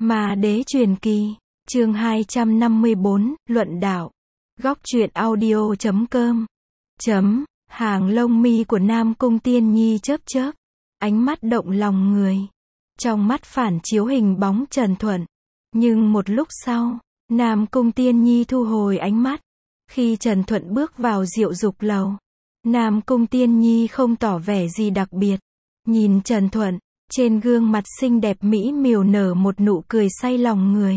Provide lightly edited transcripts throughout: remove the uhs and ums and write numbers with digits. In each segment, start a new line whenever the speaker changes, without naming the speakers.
Ma đế truyền kỳ, chương 254, luận đạo. Góc truyện audio.com. Hàng lông mi của Nam Cung Tiên Nhi chớp chớp, ánh mắt động lòng người. Trong mắt phản chiếu hình bóng Trần Thuận. Nhưng một lúc sau, Nam Cung Tiên Nhi thu hồi ánh mắt. Khi Trần Thuận bước vào Diệu Dục lầu, Nam Cung Tiên Nhi không tỏ vẻ gì đặc biệt. Nhìn Trần Thuận, trên gương mặt xinh đẹp mỹ miều nở một nụ cười say lòng người.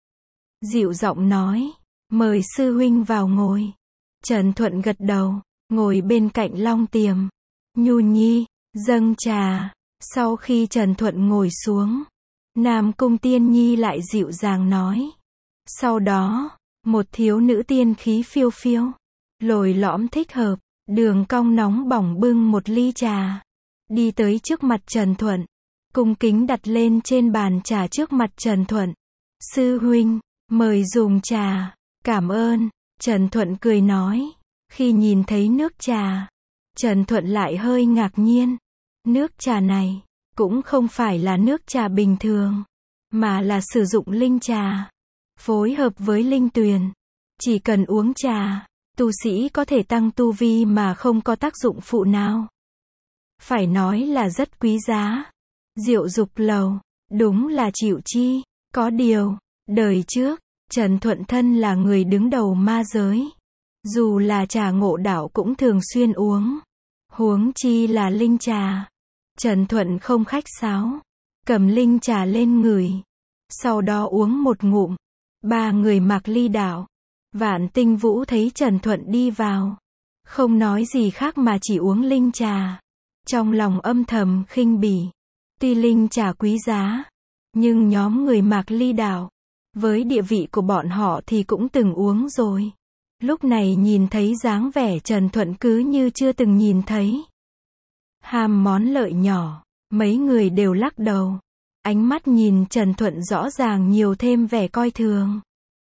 Dịu giọng nói, mời sư huynh vào ngồi. Trần Thuận gật đầu, ngồi bên cạnh Long Tiềm. Nhu Nhi, dâng trà. Sau khi Trần Thuận ngồi xuống, Nam Cung Tiên Nhi lại dịu dàng nói. Sau đó, một thiếu nữ tiên khí phiêu phiêu, lồi lõm thích hợp, đường cong nóng bỏng bưng một ly trà, đi tới trước mặt Trần Thuận, cung kính đặt lên trên bàn trà trước mặt Trần Thuận. Sư huynh, mời dùng trà. Cảm ơn. Trần Thuận cười nói. Khi nhìn thấy nước trà, Trần Thuận lại hơi ngạc nhiên. Nước trà này cũng không phải là nước trà bình thường, mà là sử dụng linh trà phối hợp với linh tuyền. Chỉ cần uống trà, tu sĩ có thể tăng tu vi mà không có tác dụng phụ nào. Phải nói là rất quý giá. Diệu Dục lầu, đúng là chịu chi. Có điều, đời trước, Trần Thuận thân là người đứng đầu ma giới. Dù là trà Ngộ Đạo cũng thường xuyên uống. Huống chi là linh trà. Trần Thuận không khách sáo, cầm linh trà lên ngửi. Sau đó uống một ngụm. Ba người mặc ly đạo. Vạn Tinh Vũ thấy Trần Thuận đi vào, không nói gì khác mà chỉ uống linh trà. Trong lòng âm thầm khinh bỉ. Tuy linh trà quý giá, nhưng nhóm người Mạc Ly đạo, với địa vị của bọn họ thì cũng từng uống rồi. Lúc này nhìn thấy dáng vẻ Trần Thuận cứ như chưa từng nhìn thấy. Ham món lợi nhỏ, mấy người đều lắc đầu. Ánh mắt nhìn Trần Thuận rõ ràng nhiều thêm vẻ coi thường.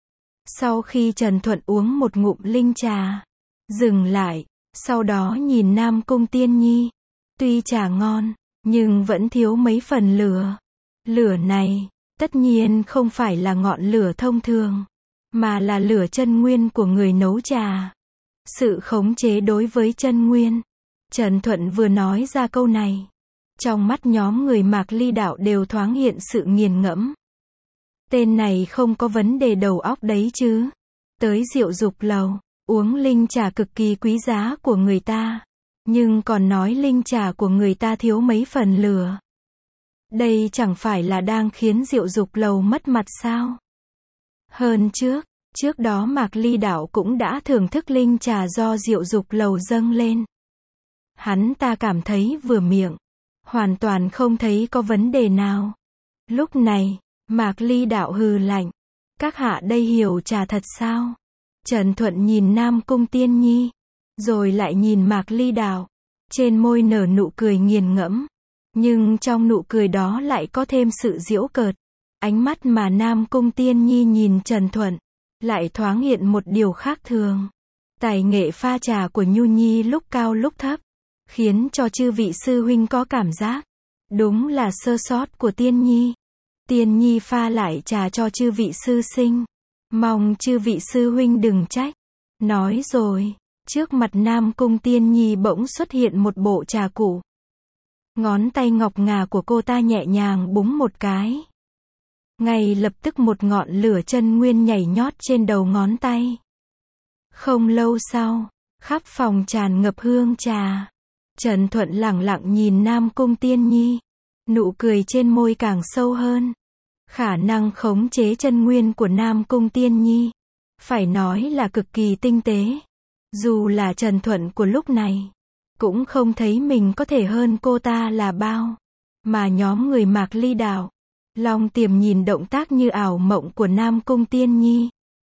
Sau khi Trần Thuận uống một ngụm linh trà, dừng lại, sau đó nhìn Nam Cung Tiên Nhi. Tuy trà ngon, nhưng vẫn thiếu mấy phần lửa. Lửa này, tất nhiên không phải là ngọn lửa thông thường, mà là lửa chân nguyên của người nấu trà. Sự khống chế đối với chân nguyên. Trần Thuận vừa nói ra câu này, trong mắt nhóm người Mạc Ly đạo đều thoáng hiện sự nghiền ngẫm. Tên này không có vấn đề đầu óc đấy chứ. Tới Diệu Dục lầu, uống linh trà cực kỳ quý giá của người ta, nhưng còn nói linh trà của người ta thiếu mấy phần lửa. Đây chẳng phải là đang khiến Diệu Dục lầu mất mặt sao? Hơn trước đó Mạc Ly đạo cũng đã thưởng thức linh trà do Diệu Dục lầu dâng lên. Hắn ta cảm thấy vừa miệng, hoàn toàn không thấy có vấn đề nào. Lúc này, Mạc Ly đạo hừ lạnh. Các hạ đây hiểu trà thật sao? Trần Thuận nhìn Nam Cung Tiên Nhi, rồi lại nhìn Mạc Ly đạo. Trên môi nở nụ cười nghiền ngẫm, nhưng trong nụ cười đó lại có thêm sự giễu cợt. Ánh mắt mà Nam Cung Tiên Nhi nhìn Trần Thuận, lại thoáng hiện một điều khác thường. Tài nghệ pha trà của Nhu Nhi lúc cao lúc thấp, khiến cho chư vị sư huynh có cảm giác, đúng là sơ sót của Tiên Nhi. Tiên Nhi pha lại trà cho chư vị sư sinh, mong chư vị sư huynh đừng trách. Nói rồi, trước mặt Nam Cung Tiên Nhi bỗng xuất hiện một bộ trà cụ. Ngón tay ngọc ngà của cô ta nhẹ nhàng búng một cái. Ngay lập tức một ngọn lửa chân nguyên nhảy nhót trên đầu ngón tay. Không lâu sau, khắp phòng tràn ngập hương trà. Trần Thuận lẳng lặng nhìn Nam Cung Tiên Nhi. Nụ cười trên môi càng sâu hơn. Khả năng khống chế chân nguyên của Nam Cung Tiên Nhi, phải nói là cực kỳ tinh tế. Dù là Trần Thuận của lúc này, cũng không thấy mình có thể hơn cô ta là bao. Mà nhóm người Mạc Ly đạo, Long Tiềm nhìn động tác như ảo mộng của Nam Cung Tiên Nhi,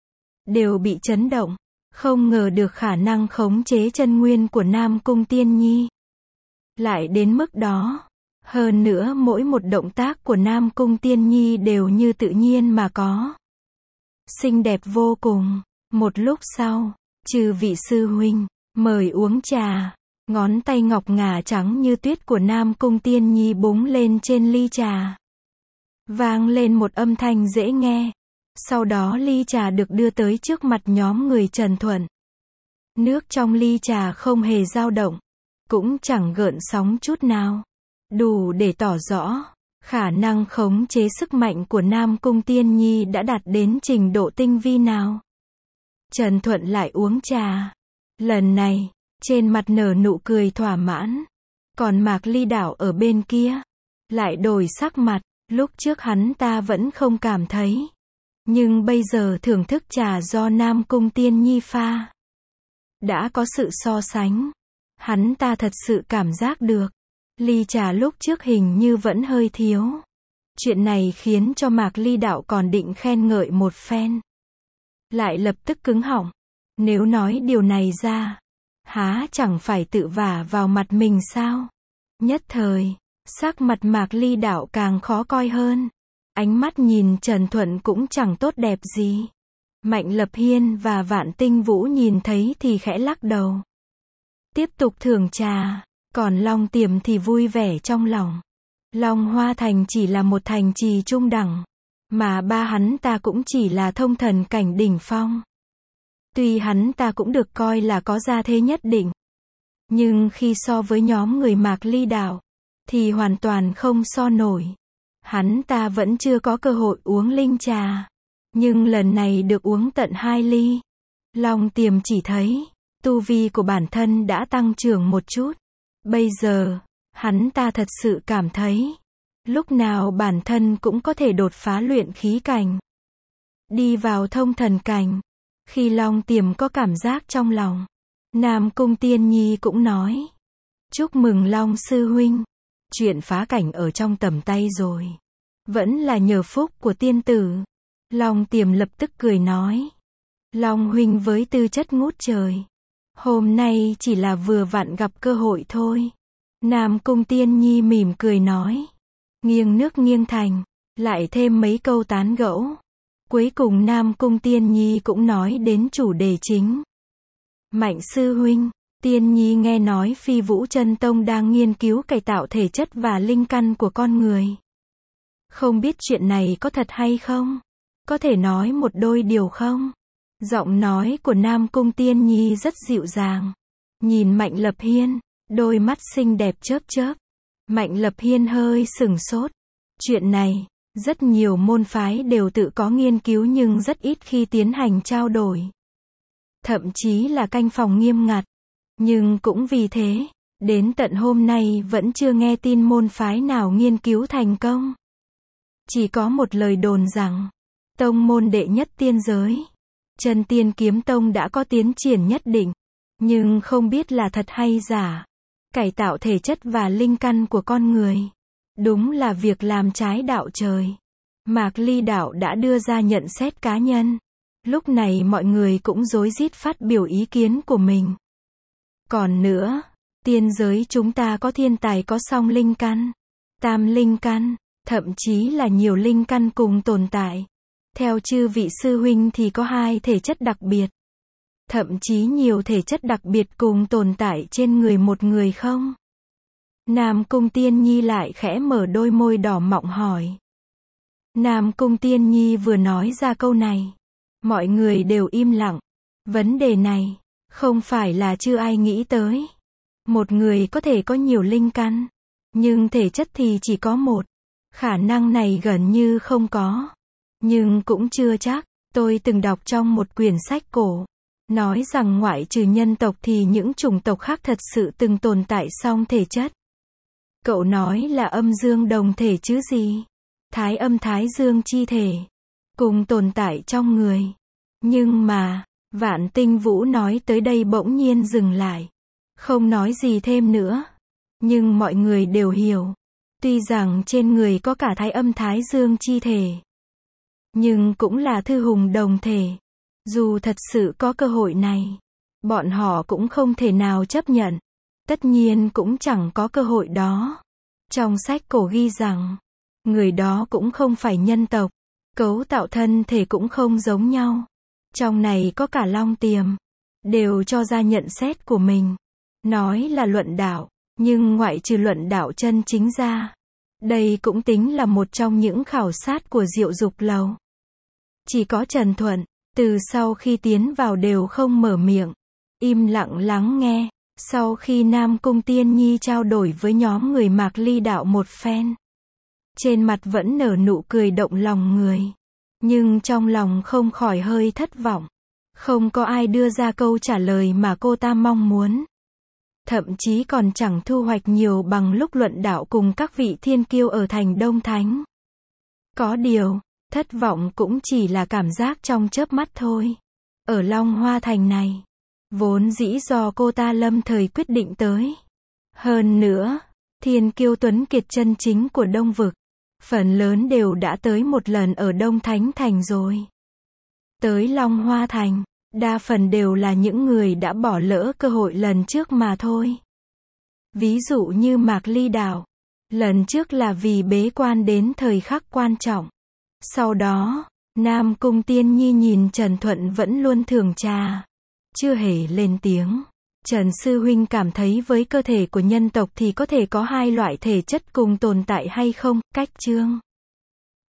đều bị chấn động. Không ngờ được khả năng khống chế chân nguyên của Nam Cung Tiên Nhi lại đến mức đó. Hơn nữa mỗi một động tác của Nam Cung Tiên Nhi đều như tự nhiên mà có. Xinh đẹp vô cùng. Một lúc sau, chư vị sư huynh, mời uống trà. Ngón tay ngọc ngà trắng như tuyết của Nam Cung Tiên Nhi búng lên trên ly trà. Vang lên một âm thanh dễ nghe. Sau đó ly trà được đưa tới trước mặt nhóm người Trần Thuận. Nước trong ly trà không hề dao động, cũng chẳng gợn sóng chút nào. Đủ để tỏ rõ, khả năng khống chế sức mạnh của Nam Cung Tiên Nhi đã đạt đến trình độ tinh vi nào. Trần Thuận lại uống trà. Lần này, trên mặt nở nụ cười thỏa mãn. Còn Mạc Ly Đảo ở bên kia, lại đổi sắc mặt. Lúc trước hắn ta vẫn không cảm thấy. Nhưng bây giờ thưởng thức trà do Nam Cung Tiên Nhi pha, đã có sự so sánh. Hắn ta thật sự cảm giác được, ly trà lúc trước hình như vẫn hơi thiếu. Chuyện này khiến cho Mạc Ly Đạo còn định khen ngợi một phen, lại lập tức cứng họng. Nếu nói điều này ra, há chẳng phải tự vả vào mặt mình sao? Nhất thời, sắc mặt Mạc Ly Đạo càng khó coi hơn. Ánh mắt nhìn Trần Thuận cũng chẳng tốt đẹp gì. Mạnh Lập Hiên và Vạn Tinh Vũ nhìn thấy thì khẽ lắc đầu. Tiếp tục thưởng trà. Còn Long Tiềm thì vui vẻ trong lòng. Long Hoa Thành chỉ là một thành trì trung đẳng, mà ba hắn ta cũng chỉ là thông thần cảnh đỉnh phong. Tuy hắn ta cũng được coi là có gia thế nhất định, nhưng khi so với nhóm người Mạc Ly Đạo, thì hoàn toàn không so nổi. Hắn ta vẫn chưa có cơ hội uống linh trà, nhưng lần này được uống tận 2 ly. Long Tiềm chỉ thấy, tu vi của bản thân đã tăng trưởng một chút. Bây giờ, hắn ta thật sự cảm thấy, lúc nào bản thân cũng có thể đột phá luyện khí cảnh, đi vào thông thần cảnh. Khi Long Tiềm có cảm giác trong lòng, Nam Cung Tiên Nhi cũng nói, chúc mừng Long sư huynh, chuyện phá cảnh ở trong tầm tay rồi. Vẫn là nhờ phúc của tiên tử. Long Tiềm lập tức cười nói, Long huynh với tư chất ngút trời, hôm nay chỉ là vừa vặn gặp cơ hội thôi. Nam Cung Tiên Nhi mỉm cười nói, nghiêng nước nghiêng thành, lại thêm mấy câu tán gẫu. Cuối cùng Nam Cung Tiên Nhi cũng nói đến chủ đề chính. Mạnh sư huynh, Tiên Nhi nghe nói Phi Vũ Chân Tông đang nghiên cứu cải tạo thể chất và linh căn của con người. Không biết chuyện này có thật hay không? Có thể nói một đôi điều không? Giọng nói của Nam Cung Tiên Nhi rất dịu dàng. Nhìn Mạnh Lập Hiên, đôi mắt xinh đẹp chớp chớp. Mạnh Lập Hiên hơi sửng sốt. Chuyện này, rất nhiều môn phái đều tự có nghiên cứu nhưng rất ít khi tiến hành trao đổi. Thậm chí là canh phòng nghiêm ngặt. Nhưng cũng vì thế, đến tận hôm nay vẫn chưa nghe tin môn phái nào nghiên cứu thành công. Chỉ có một lời đồn rằng, tông môn đệ nhất tiên giới, Chân Tiên Kiếm Tông đã có tiến triển nhất định, nhưng không biết là thật hay giả. Cải tạo thể chất và linh căn của con người, đúng là việc làm trái đạo trời. Mạc Ly Đạo đã đưa ra nhận xét cá nhân. Lúc này mọi người cũng rối rít phát biểu ý kiến của mình. Còn nữa, tiên giới chúng ta có thiên tài có song linh căn, tam linh căn, thậm chí là nhiều linh căn cùng tồn tại. Theo chư vị sư huynh thì có 2 thể chất đặc biệt, thậm chí nhiều thể chất đặc biệt cùng tồn tại trên người một người không? Nam Cung Tiên Nhi lại khẽ mở đôi môi đỏ mọng hỏi. Nam Cung Tiên Nhi vừa nói ra câu này, mọi người đều im lặng. Vấn đề này, không phải là chưa ai nghĩ tới. Một người có thể có nhiều linh căn, nhưng thể chất thì chỉ có một. Khả năng này gần như không có. Nhưng cũng chưa chắc. Tôi từng đọc trong một quyển sách cổ, nói rằng ngoại trừ nhân tộc thì những chủng tộc khác thật sự từng tồn tại song thể chất. Cậu nói là âm dương đồng thể chứ gì? Thái âm thái dương chi thể, cùng tồn tại trong người. Nhưng mà, Vạn Tinh Vũ nói tới đây bỗng nhiên dừng lại, không nói gì thêm nữa. Nhưng mọi người đều hiểu, tuy rằng trên người có cả thái âm thái dương chi thể, nhưng cũng là thư hùng đồng thể. Dù thật sự có cơ hội này, bọn họ cũng không thể nào chấp nhận. Tất nhiên cũng chẳng có cơ hội đó. Trong sách cổ ghi rằng, người đó cũng không phải nhân tộc, cấu tạo thân thể cũng không giống nhau. Trong này có cả Long Tiềm, đều cho ra nhận xét của mình. Nói là luận đạo, nhưng ngoại trừ luận đạo chân chính ra, Đây cũng tính là một trong những khảo sát của Diệu Dục Lầu. Chỉ có Trần Thuận, từ sau khi tiến vào đều không mở miệng, im lặng lắng nghe. Sau khi Nam Cung Tiên Nhi trao đổi với nhóm người Mạc Ly Đạo một phen, trên mặt vẫn nở nụ cười động lòng người, nhưng trong lòng không khỏi hơi thất vọng. Không có ai đưa ra câu trả lời mà cô ta mong muốn. Thậm chí còn chẳng thu hoạch nhiều bằng lúc luận đạo cùng các vị thiên kiêu ở thành Đông Thánh. Có điều, thất vọng cũng chỉ là cảm giác trong chớp mắt thôi. Ở Long Hoa Thành này, vốn dĩ do cô ta lâm thời quyết định tới. Hơn nữa, thiên kiêu tuấn kiệt chân chính của Đông Vực, phần lớn đều đã tới một lần ở Đông Thánh Thành rồi. Tới Long Hoa Thành, đa phần đều là những người đã bỏ lỡ cơ hội lần trước mà thôi. Ví dụ như Mạc Ly Đạo, lần trước là vì bế quan đến thời khắc quan trọng. Sau đó, Nam Cung Tiên Nhi nhìn Trần Thuận vẫn luôn thưởng trà, chưa hề lên tiếng. Trần Sư Huynh cảm thấy với cơ thể của nhân tộc thì có thể có hai loại thể chất cùng tồn tại hay không? Cách chương